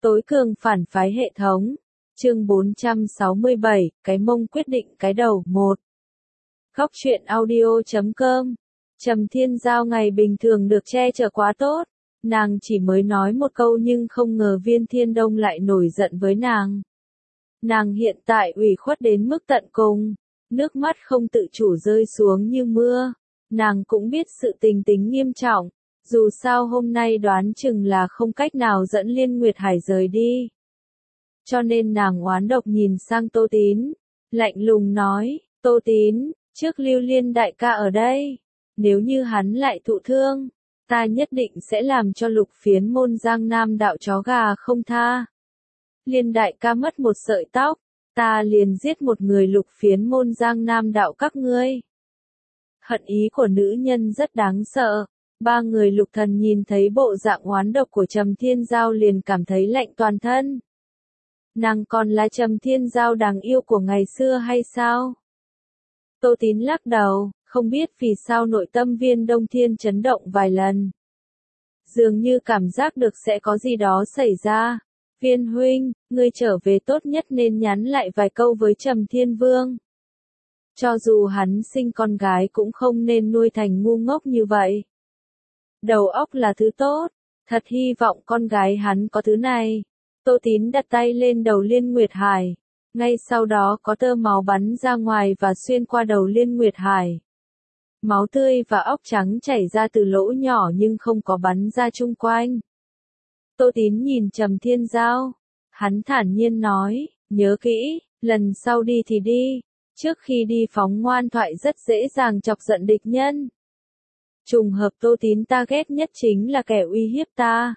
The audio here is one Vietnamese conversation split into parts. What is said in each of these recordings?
Tối cường phản phái hệ thống. Chương 467, cái mông quyết định cái đầu. 1. Góc truyện audio.com. Trầm Thiên Giao ngày bình thường được che chở quá tốt. Nàng chỉ mới nói một câu nhưng không ngờ Viên Thiên Đông lại nổi giận với nàng. Nàng hiện tại ủy khuất đến mức tận cùng, nước mắt không tự chủ rơi xuống như mưa. Nàng cũng biết sự tình tính nghiêm trọng, dù sao hôm nay đoán chừng là không cách nào dẫn Liên Nguyệt Hải rời đi. Cho nên nàng oán độc nhìn sang Tô Tín, lạnh lùng nói, Tô Tín, trước Lưu Liên đại ca ở đây, nếu như hắn lại thụ thương, ta nhất định sẽ làm cho Lục Phiến môn Giang Nam đạo chó gà không tha. Liên đại ca mất một sợi tóc, ta liền giết một người Lục Phiến môn Giang Nam đạo các ngươi. Hận ý của nữ nhân rất đáng sợ. Ba người Lục Thần nhìn thấy bộ dạng oán độc của Trầm Thiên Giao liền cảm thấy lạnh toàn thân. Nàng còn là Trầm Thiên Giao đáng yêu của ngày xưa hay sao? Tô Tín lắc đầu, không biết vì sao nội tâm Viên Đông Thiên chấn động vài lần. Dường như cảm giác được sẽ có gì đó xảy ra. Viên huynh, ngươi trở về tốt nhất nên nhắn lại vài câu với Trầm Thiên Vương. Cho dù hắn sinh con gái cũng không nên nuôi thành ngu ngốc như vậy. Đầu óc là thứ tốt, thật hy vọng con gái hắn có thứ này. Tô Tín đặt tay lên đầu Liên Nguyệt Hải, ngay sau đó có tơ máu bắn ra ngoài và xuyên qua đầu Liên Nguyệt Hải. Máu tươi và óc trắng chảy ra từ lỗ nhỏ nhưng không có bắn ra chung quanh. Tô Tín nhìn Trầm Thiên Giao, hắn thản nhiên nói, nhớ kỹ, lần sau đi thì đi, trước khi đi phóng ngoan thoại rất dễ dàng chọc giận địch nhân. Trùng hợp Tô Tín ta ghét nhất chính là kẻ uy hiếp ta.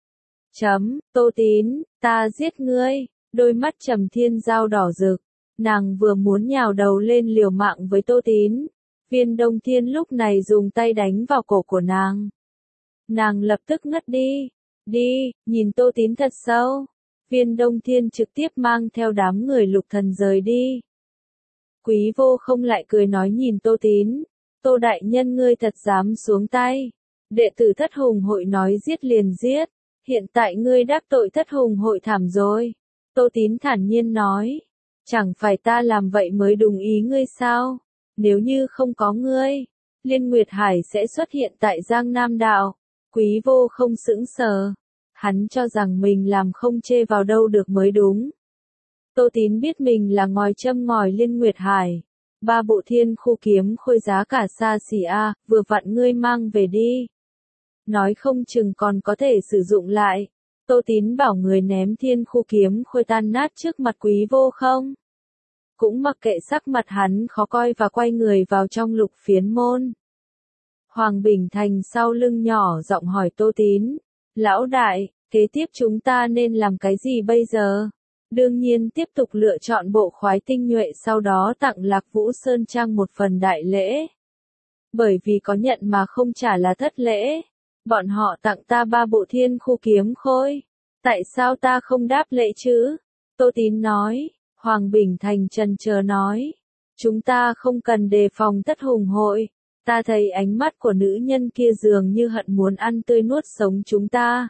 Tô Tín, ta giết ngươi. Đôi mắt Trầm Thiên Giao đỏ rực, nàng vừa muốn nhào đầu lên liều mạng với Tô Tín. Viên Đông Thiên lúc này dùng tay đánh vào cổ của nàng. Nàng lập tức ngất đi. Đi, nhìn Tô Tín thật sâu. Viên Đông Thiên trực tiếp mang theo đám người Lục Thần rời đi. Quý Vô không lại cười nói nhìn Tô Tín. Tô đại nhân ngươi thật dám xuống tay. Đệ tử Thất Hùng hội nói giết liền giết. Hiện tại ngươi đắc tội Thất Hùng hội thảm rồi. Tô Tín thản nhiên nói. Chẳng phải ta làm vậy mới đúng ý ngươi sao? Nếu như không có ngươi, Liên Nguyệt Hải sẽ xuất hiện tại Giang Nam đạo. Quý Vô không sững sờ. Hắn cho rằng mình làm không chê vào đâu được mới đúng. Tô Tín biết mình là ngòi châm ngòi Liên Nguyệt Hải. 3 bộ thiên khu kiếm khôi giá cả xa xỉ a, vừa vặn ngươi mang về đi. Nói không chừng còn có thể sử dụng lại. Tô Tín bảo người ném thiên khu kiếm khôi tan nát trước mặt Quý Vô không. Cũng mặc kệ sắc mặt hắn khó coi và quay người vào trong Lục Phiến môn. Hoàng Bình Thành sau lưng nhỏ giọng hỏi Tô Tín. Lão đại, kế tiếp chúng ta nên làm cái gì bây giờ? Đương nhiên tiếp tục lựa chọn bộ khoái tinh nhuệ sau đó tặng Lạc Vũ Sơn Trang một phần đại lễ. Bởi vì có nhận mà không trả là thất lễ. Bọn họ tặng ta 3 bộ thiên khu kiếm khôi. Tại sao ta không đáp lễ chứ? Tô Tín nói. Hoàng Bình Thành chần chờ nói. Chúng ta không cần đề phòng Thất Hùng hội. Ta thấy ánh mắt của nữ nhân kia dường như hận muốn ăn tươi nuốt sống chúng ta.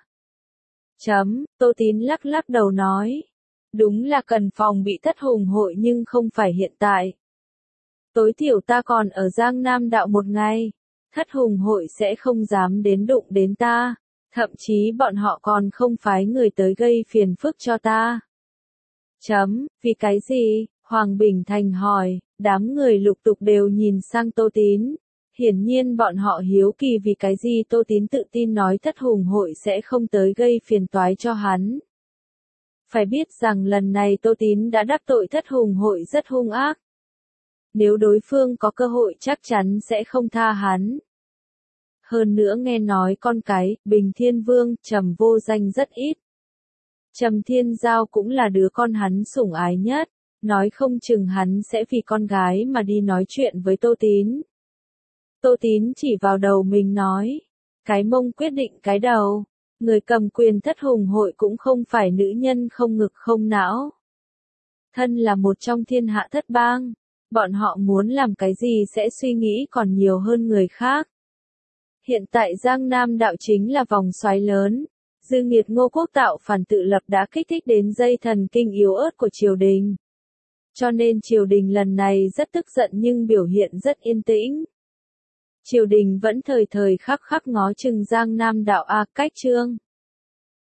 Tô Tín lắc lắc đầu nói. Đúng là cần phòng bị Thất Hùng hội nhưng không phải hiện tại. Tối thiểu ta còn ở Giang Nam đạo một ngày. Thất Hùng hội sẽ không dám đến đụng đến ta. Thậm chí bọn họ còn không phái người tới gây phiền phức cho ta. Vì cái gì? Hoàng Bình Thành hỏi. Đám người lục tục đều nhìn sang Tô Tín. Hiển nhiên bọn họ hiếu kỳ vì cái gì Tô Tín tự tin nói Thất Hùng hội sẽ không tới gây phiền toái cho hắn. Phải biết rằng lần này Tô Tín đã đắc tội Thất Hùng hội rất hung ác. Nếu đối phương có cơ hội chắc chắn sẽ không tha hắn. Hơn nữa nghe nói con cái, Bình Thiên Vương, Trầm Vô Danh rất ít. Trầm Thiên Giao cũng là đứa con hắn sủng ái nhất, nói không chừng hắn sẽ vì con gái mà đi nói chuyện với Tô Tín. Tô Tín chỉ vào đầu mình nói, cái mông quyết định cái đầu, người cầm quyền Thất Hùng hội cũng không phải nữ nhân không ngực không não. Thân là một trong thiên hạ thất bang, bọn họ muốn làm cái gì sẽ suy nghĩ còn nhiều hơn người khác. Hiện tại Giang Nam đạo chính là vòng xoáy lớn, Dư nghiệt Ngô Quốc tạo phản tự lập đã kích thích đến dây thần kinh yếu ớt của triều đình. Cho nên triều đình lần này rất tức giận nhưng biểu hiện rất yên tĩnh. Triều đình vẫn thời thời khắc khắc ngó chừng Giang Nam đạo cách Trương.